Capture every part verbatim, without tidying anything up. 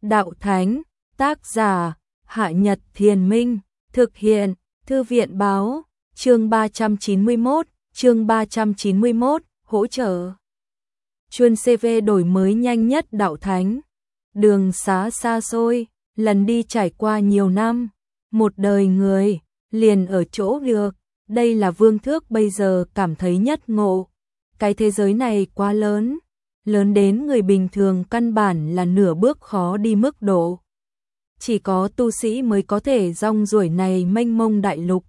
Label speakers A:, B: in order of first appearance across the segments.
A: Đạo Thánh, tác giả, Hạ Nhật Thiền Minh, thực hiện, Thư viện Báo, chương ba trăm chín mươi mốt, chương ba trăm chín mươi mốt, hỗ trợ. Chuyên xê vê đổi mới nhanh nhất Đạo Thánh. Đường xá xa xôi, lần đi trải qua nhiều năm, một đời người, liền ở chỗ được, đây là Vương Thước bây giờ cảm thấy nhất ngộ. Cái thế giới này quá lớn, lớn đến người bình thường căn bản là nửa bước khó đi mức độ. Chỉ có tu sĩ mới có thể rong ruổi này mênh mông đại lục.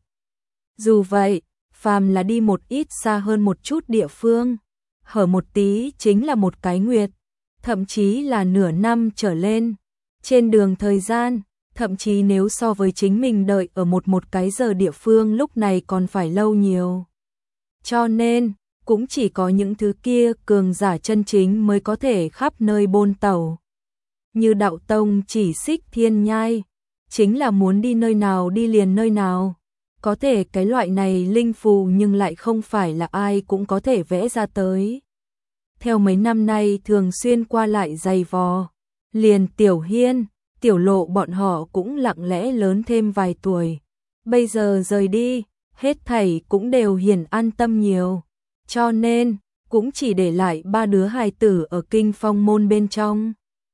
A: Dù vậy, phàm là đi một ít xa hơn một chút địa phương, hở một tí chính là một cái nguyệt, thậm chí là nửa năm trở lên. Trên đường thời gian, thậm chí nếu so với chính mình đợi ở một một cái giờ địa phương lúc này còn phải lâu nhiều. Cho nên, cũng chỉ có những thứ kia cường giả chân chính mới có thể khắp nơi bôn tẩu. Như Đạo Tông chỉ xích thiên nhai, chính là muốn đi nơi nào đi liền nơi nào. Có thể cái loại này linh phù nhưng lại không phải là ai cũng có thể vẽ ra tới. Theo mấy năm nay thường xuyên qua lại dày vò, liền Tiểu Hiên, Tiểu Lộ bọn họ cũng lặng lẽ lớn thêm vài tuổi. Bây giờ rời đi, hết thảy cũng đều hiển an tâm nhiều. Cho nên, cũng chỉ để lại ba đứa hài tử ở Kinh Phong môn bên trong.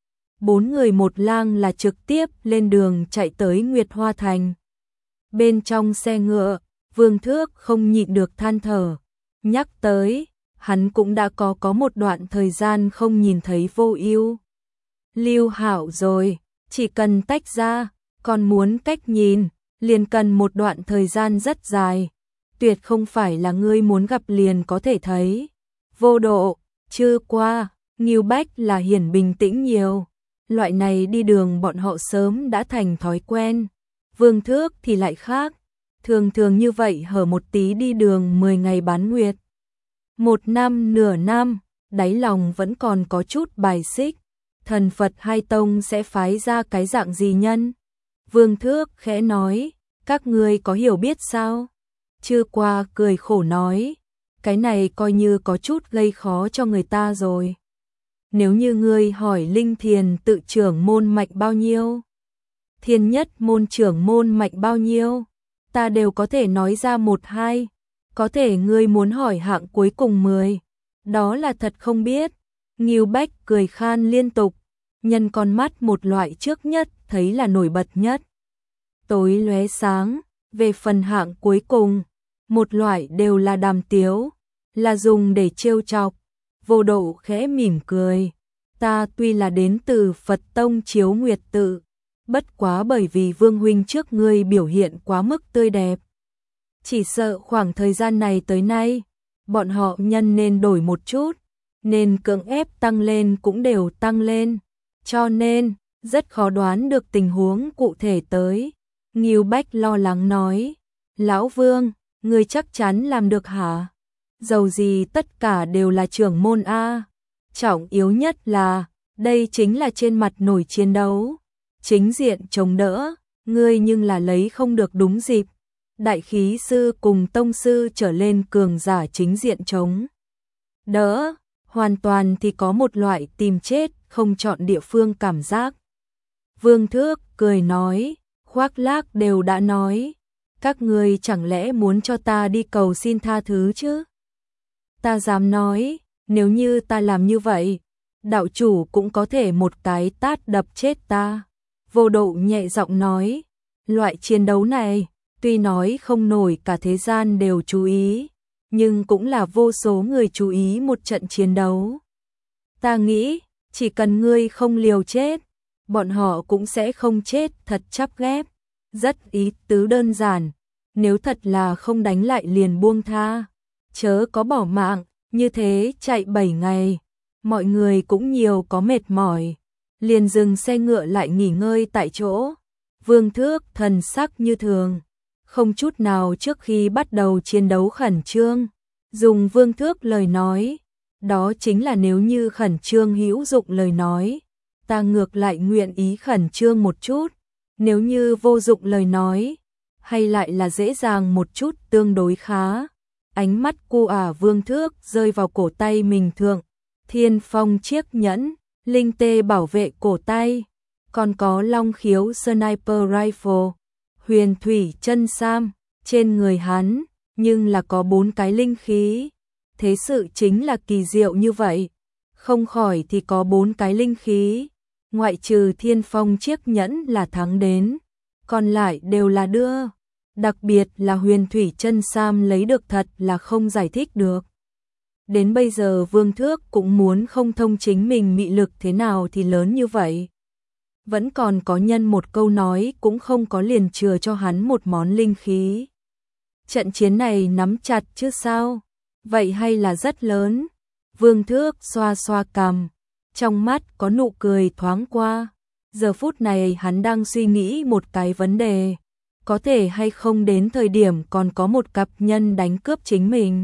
A: Bốn người một lang là trực tiếp lên đường chạy tới Nguyệt Hoa Thành. Bên trong xe ngựa, Vương Thước không nhịn được than thở. Nhắc tới, hắn cũng đã có có một đoạn thời gian không nhìn thấy Vô Ưu Lưu Hạo rồi, chỉ cần tách ra, còn muốn cách nhìn, liền cần một đoạn thời gian rất dài. Tuyệt không phải là ngươi muốn gặp liền có thể thấy. Vô Độ, Chư Qua, Ngưu Bách là hiển bình tĩnh nhiều. Loại này đi đường bọn họ sớm đã thành thói quen. Vương Thước thì lại khác. Thường thường như vậy hở một tí đi đường mười ngày bán nguyệt. Một năm nửa năm, đáy lòng vẫn còn có chút bài xích. Thần Phật hai tông sẽ phái ra cái dạng gì nhân? Vương Thước khẽ nói, các ngươi có hiểu biết sao? Chư Qua cười khổ nói, cái này coi như có chút gây khó cho người ta rồi. Nếu như ngươi hỏi Linh Thiền tự trưởng môn mạnh bao nhiêu, Thiên Nhất môn trưởng môn mạnh bao nhiêu, ta đều có thể nói ra một hai. Có thể ngươi muốn hỏi hạng cuối cùng mười, đó là thật không biết. Ngưu Bách cười khan liên tục, nhân con mắt một loại trước nhất thấy là nổi bật nhất. Tối lóe sáng, về phần hạng cuối cùng, một loại đều là đàm tiếu, là dùng để trêu chọc. Vô Độ khẽ mỉm cười, ta tuy là đến từ Phật tông Chiếu Nguyệt tự, bất quá bởi vì Vương huynh trước ngươi biểu hiện quá mức tươi đẹp. Chỉ sợ khoảng thời gian này tới nay, bọn họ nhân nên đổi một chút, nên cưỡng ép tăng lên cũng đều tăng lên, cho nên rất khó đoán được tình huống cụ thể tới. Ngưu Bách lo lắng nói, Lão Vương, ngươi chắc chắn làm được hả? Dầu gì tất cả đều là trưởng môn A. Trọng yếu nhất là, đây chính là trên mặt nổi chiến đấu. Chính diện chống đỡ, ngươi nhưng là lấy không được đúng dịp. Đại khí sư cùng tông sư trở lên cường giả chính diện chống đỡ, hoàn toàn thì có một loại tìm chết không chọn địa phương cảm giác. Vương Thước cười nói, khoác lác đều đã nói, các ngươi chẳng lẽ muốn cho ta đi cầu xin tha thứ chứ? Ta dám nói, nếu như ta làm như vậy, đạo chủ cũng có thể một cái tát đập chết ta. Vô Độ nhẹ giọng nói, loại chiến đấu này, tuy nói không nổi cả thế gian đều chú ý, nhưng cũng là vô số người chú ý một trận chiến đấu. Ta nghĩ, chỉ cần ngươi không liều chết, bọn họ cũng sẽ không chết thật chắp ghép. Rất ý tứ đơn giản, nếu thật là không đánh lại liền buông tha, chớ có bỏ mạng, như thế chạy bảy ngày, mọi người cũng nhiều có mệt mỏi, liền dừng xe ngựa lại nghỉ ngơi tại chỗ. Vương Thước thần sắc như thường, không chút nào trước khi bắt đầu chiến đấu khẩn trương. Dùng Vương Thước lời nói, đó chính là nếu như khẩn trương hữu dụng lời nói, ta ngược lại nguyện ý khẩn trương một chút. Nếu như vô dụng lời nói, hay lại là dễ dàng một chút tương đối khá. Ánh mắt cô ả Vương Thước rơi vào cổ tay mình thượng, Thiên Phong chiếc nhẫn, linh tê bảo vệ cổ tay. còn có long khiếu sniper rifle, huyền thủy chân sam, trên người hắn, nhưng là có bốn cái linh khí. Thế sự chính là kỳ diệu như vậy, không khỏi thì có bốn cái linh khí, ngoại trừ thiên phong chiếc nhẫn là thắng đến, còn lại đều là đưa. Đặc biệt là huyền thủy chân sam lấy được thật là không giải thích được. Đến bây giờ Vương Thước cũng muốn không thông chính mình mị lực thế nào thì lớn như vậy. Vẫn còn có nhân một câu nói cũng không có liền chừa cho hắn một món linh khí. Trận chiến này nắm chặt chứ sao? Vậy hay là rất lớn? Vương Thước xoa xoa cằm, trong mắt có nụ cười thoáng qua. Giờ phút này hắn đang suy nghĩ một cái vấn đề, có thể hay không đến thời điểm còn có một cặp nhân đánh cướp chính mình.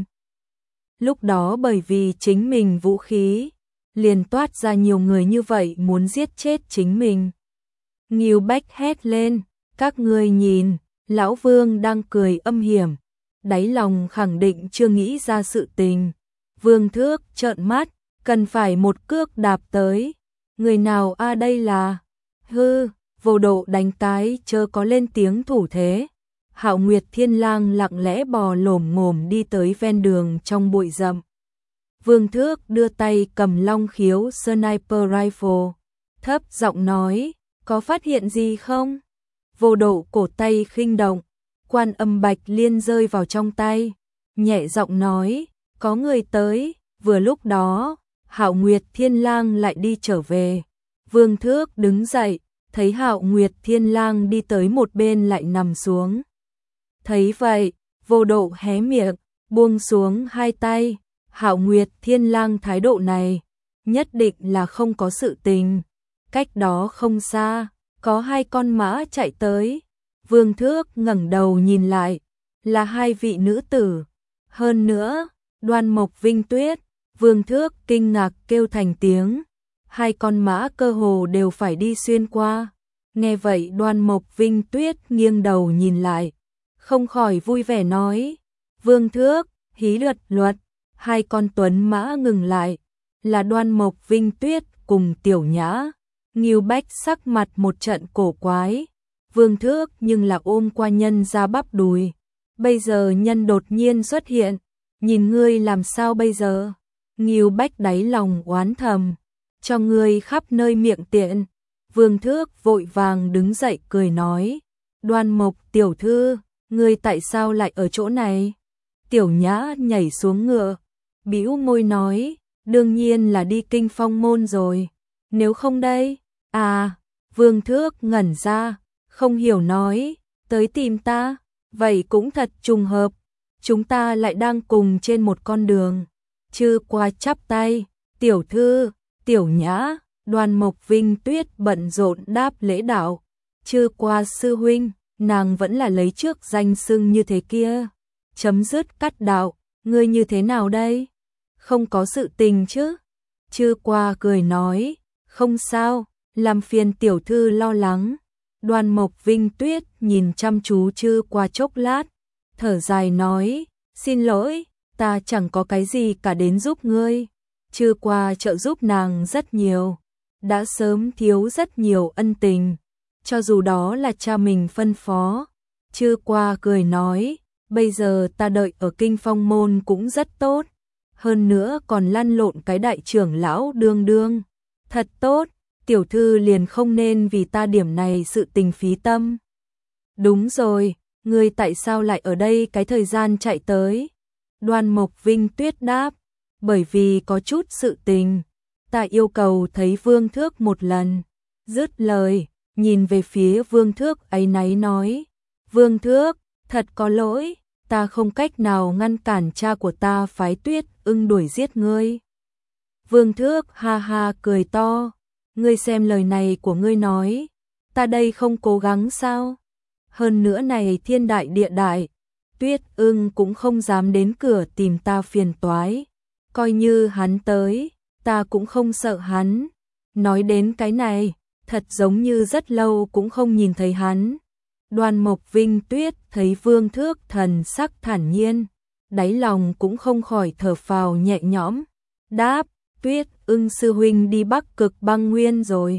A: Lúc đó bởi vì chính mình vũ khí, liền toát ra nhiều người như vậy muốn giết chết chính mình. Ngưu Bách hét lên, các ngươi nhìn, lão Vương đang cười âm hiểm, đáy lòng khẳng định chưa nghĩ ra sự tình. Vương Thước trợn mắt, cần phải một cước đạp tới. Người nào a à đây là? Hư, vô độ đánh cái chớ có lên tiếng thủ thế. Hạo Nguyệt Thiên Lang lặng lẽ bò lổm ngổm đi tới ven đường trong bụi rậm. Vương Thước đưa tay cầm long khiếu sniper rifle, thấp giọng nói, có phát hiện gì không? Vô độ cổ tay khinh động, quan âm bạch liên rơi vào trong tay, nhẹ giọng nói, có người tới. Vừa lúc đó, Hạo Nguyệt Thiên Lang lại đi trở về. Vương Thước đứng dậy, thấy Hạo Nguyệt Thiên Lang đi tới một bên lại nằm xuống. Thấy vậy, vô độ hé miệng, buông xuống hai tay. Hạo Nguyệt Thiên Lang thái độ này, nhất định là không có sự tình. Cách đó không xa, có hai con mã chạy tới. Vương Thước ngẩng đầu nhìn lại, là hai vị nữ tử. Hơn nữa, Đoan Mộc Vinh Tuyết. Vương Thước kinh ngạc kêu thành tiếng. Hai con mã cơ hồ đều phải đi xuyên qua. Nghe vậy Đoan Mộc Vinh Tuyết nghiêng đầu nhìn lại, không khỏi vui vẻ nói, Vương Thước, hí luật luật. Hai con tuấn mã ngừng lại, là Đoan Mộc Vinh Tuyết cùng Tiểu Nhã. Ngưu Bách sắc mặt một trận cổ quái. Vương Thước nhưng là ôm qua nhân ra bắp đùi. Bây giờ nhân đột nhiên xuất hiện, nhìn ngươi làm sao bây giờ? Ngưu Bách đáy lòng oán thầm, cho ngươi khắp nơi miệng tiện. Vương Thước vội vàng đứng dậy cười nói, Đoan Mộc tiểu thư, ngươi tại sao lại ở chỗ này? Tiểu Nhã nhảy xuống ngựa, bĩu môi nói, đương nhiên là đi Kinh Phong môn rồi. Nếu không đây? À, Vương Thước ngẩn ra, không hiểu nói, tới tìm ta, vậy cũng thật trùng hợp, chúng ta lại đang cùng trên một con đường. Chư qua chắp tay, tiểu thư, Tiểu Nhã. Đoan Mộc Vinh Tuyết bận rộn đáp lễ đạo, chư qua sư huynh, nàng vẫn là lấy trước danh xưng như thế kia. Chấm dứt cắt đạo, ngươi như thế nào đây? Không có sự tình chứ? Chư qua cười nói, không sao, làm phiền tiểu thư lo lắng. Đoan Mộc Vinh Tuyết nhìn chăm chú chư qua chốc lát, thở dài nói, xin lỗi, ta chẳng có cái gì cả đến giúp ngươi. Chư qua trợ giúp nàng rất nhiều, đã sớm thiếu rất nhiều ân tình, cho dù đó là cha mình phân phó. Chư qua cười nói, bây giờ ta đợi ở Kinh Phong môn cũng rất tốt, hơn nữa còn lăn lộn cái đại trưởng lão đương đương. Thật tốt, tiểu thư liền không nên vì ta điểm này sự tình phí tâm. Đúng rồi, ngươi tại sao lại ở đây cái thời gian chạy tới? Đoan Mộc Vinh Tuyết đáp, bởi vì có chút sự tình, ta yêu cầu thấy Vương Thước một lần. Dứt lời, nhìn về phía Vương Thước áy náy nói, Vương Thước, thật có lỗi, ta không cách nào ngăn cản cha của ta phái Tuyết Ưng đuổi giết ngươi. Vương Thước ha ha cười to, ngươi xem lời này của ngươi nói, ta đây không cố gắng sao? Hơn nữa này thiên đại địa đại, Tuyết Ưng cũng không dám đến cửa tìm ta phiền toái, coi như hắn tới, ta cũng không sợ hắn. Nói đến cái này, thật giống như rất lâu cũng không nhìn thấy hắn. Đoan Mộc Vinh Tuyết thấy Vương Thước thần sắc thản nhiên, đáy lòng cũng không khỏi thở phào nhẹ nhõm, đáp, Tuyết Ưng sư huynh đi Bắc Cực Băng Nguyên rồi.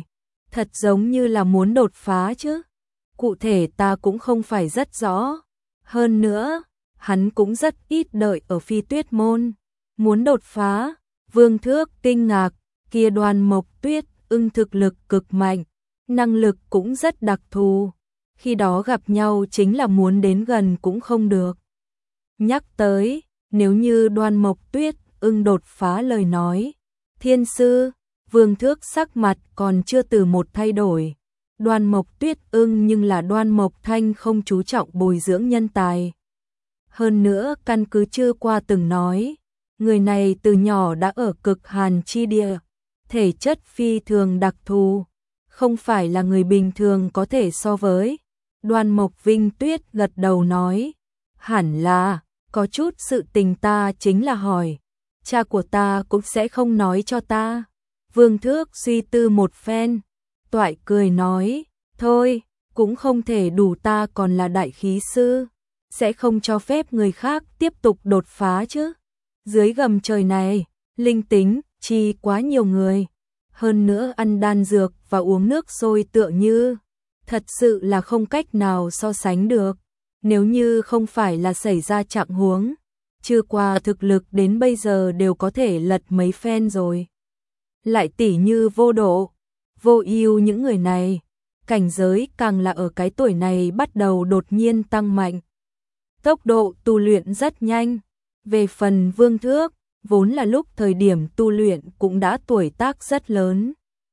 A: Thật giống như là muốn đột phá chứ. Cụ thể ta cũng không phải rất rõ. Hơn nữa, hắn cũng rất ít đợi ở Phi Tuyết môn. Muốn đột phá, Vương Thước kinh ngạc, kia Đoan Mộc Tuyết Ưng thực lực cực mạnh, năng lực cũng rất đặc thù. Khi đó gặp nhau chính là muốn đến gần cũng không được. Nhắc tới, nếu như Đoan Mộc Tuyết Ưng đột phá lời nói, thiên sư, Vương Thước sắc mặt còn chưa từ một thay đổi. Đoan Mộc Tuyết Ưng nhưng là Đoan Mộc Thanh không chú trọng bồi dưỡng nhân tài. Hơn nữa căn cứ chưa qua từng nói, người này từ nhỏ đã ở cực hàn chi địa, thể chất phi thường đặc thù, không phải là người bình thường có thể so với. Đoan Mộc Vinh Tuyết gật đầu nói, hẳn là, có chút sự tình ta chính là hỏi, cha của ta cũng sẽ không nói cho ta. Vương Thước suy tư một phen, toại cười nói, thôi, cũng không thể đủ, ta còn là đại khí sư, sẽ không cho phép người khác tiếp tục đột phá chứ. Dưới gầm trời này, linh tính, chi quá nhiều người, hơn nữa ăn đan dược và uống nước sôi tựa như, thật sự là không cách nào so sánh được. Nếu như không phải là xảy ra trạng huống, chưa qua thực lực đến bây giờ đều có thể lật mấy phen rồi. Lại tỉ như Vô Độ, Vô Ưu những người này, cảnh giới càng là ở cái tuổi này bắt đầu đột nhiên tăng mạnh. Tốc độ tu luyện rất nhanh. Về phần Vương Thước, vốn là lúc thời điểm tu luyện cũng đã tuổi tác rất lớn.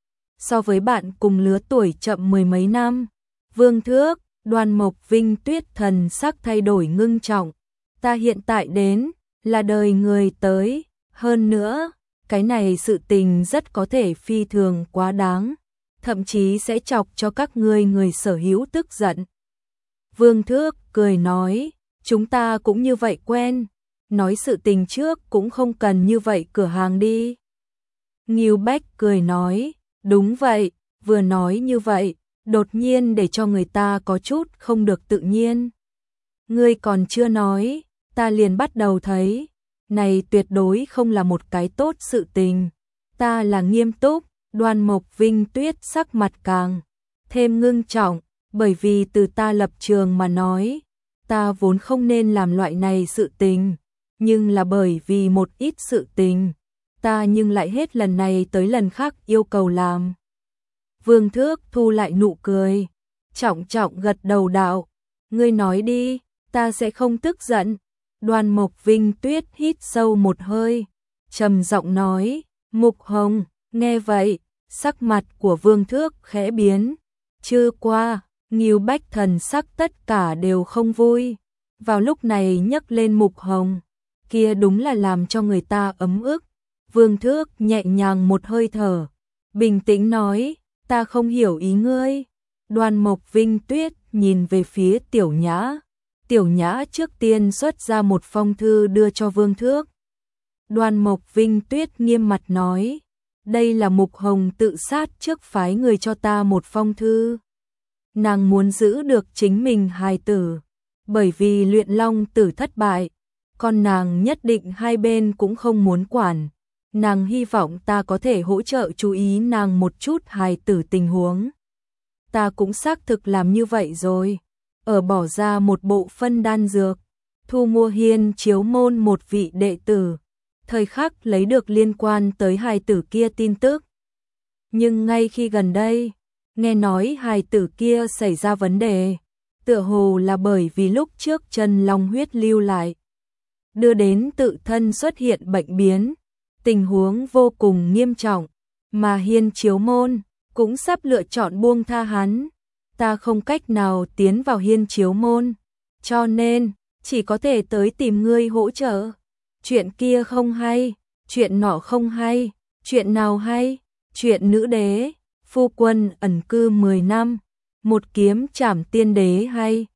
A: So với bạn cùng lứa tuổi chậm mười mấy năm, Vương Thước, Đoan Mộc Vinh Tuyết thần sắc thay đổi ngưng trọng. Ta hiện tại đến, là đời người tới, hơn nữa, cái này sự tình rất có thể phi thường quá đáng, thậm chí sẽ chọc cho các ngươi người sở hữu tức giận. Vương Thước cười nói, chúng ta cũng như vậy quen, nói sự tình trước cũng không cần như vậy cửa hàng đi. Ngưu Bách cười nói, đúng vậy, vừa nói như vậy, đột nhiên để cho người ta có chút không được tự nhiên. Ngươi còn chưa nói, ta liền bắt đầu thấy, này tuyệt đối không là một cái tốt sự tình. Ta là nghiêm túc. Đoan Mộc Vinh Tuyết sắc mặt càng thêm ngưng trọng, bởi vì từ ta lập trường mà nói, ta vốn không nên làm loại này sự tình, nhưng là bởi vì một ít sự tình, ta nhưng lại hết lần này tới lần khác yêu cầu làm. Vương Thước thu lại nụ cười, trọng trọng gật đầu đạo, ngươi nói đi, ta sẽ không tức giận. Đoan Mộc Vinh Tuyết hít sâu một hơi, trầm giọng nói, Mục Hồng, nghe vậy, sắc mặt của Vương Thước khẽ biến, chưa qua, Ngưu Bách thần sắc tất cả đều không vui, vào lúc này nhấc lên Mục Hồng, kia đúng là làm cho người ta ấm ức. Vương Thước nhẹ nhàng một hơi thở, bình tĩnh nói, ta không hiểu ý ngươi. Đoan Mộc Vinh Tuyết nhìn về phía Tiểu Nhã, Tiểu Nhã trước tiên xuất ra một phong thư đưa cho Vương Thước. Đoan Mộc Vinh Tuyết nghiêm mặt nói, đây là Mục Hồng tự sát trước phái người cho ta một phong thư. Nàng muốn giữ được chính mình hài tử, bởi vì luyện long tử thất bại, còn nàng nhất định hai bên cũng không muốn quản. Nàng hy vọng ta có thể hỗ trợ chú ý nàng một chút hài tử tình huống. Ta cũng xác thực làm như vậy rồi, ở bỏ ra một bộ phân đan dược, thu mua Hiên Chiếu môn một vị đệ tử, thời khắc lấy được liên quan tới hài tử kia tin tức. Nhưng ngay khi gần đây, nghe nói hài tử kia xảy ra vấn đề, tựa hồ là bởi vì lúc trước chân long huyết lưu lại, đưa đến tự thân xuất hiện bệnh biến, tình huống vô cùng nghiêm trọng, mà Hiên Chiếu môn cũng sắp lựa chọn buông tha hắn. Ta không cách nào tiến vào Hiên Chiếu môn, cho nên chỉ có thể tới tìm ngươi hỗ trợ. Chuyện kia không hay, chuyện nọ không hay, chuyện nào hay? Chuyện nữ đế, phu quân ẩn cư mười năm, một kiếm trảm tiên đế hay?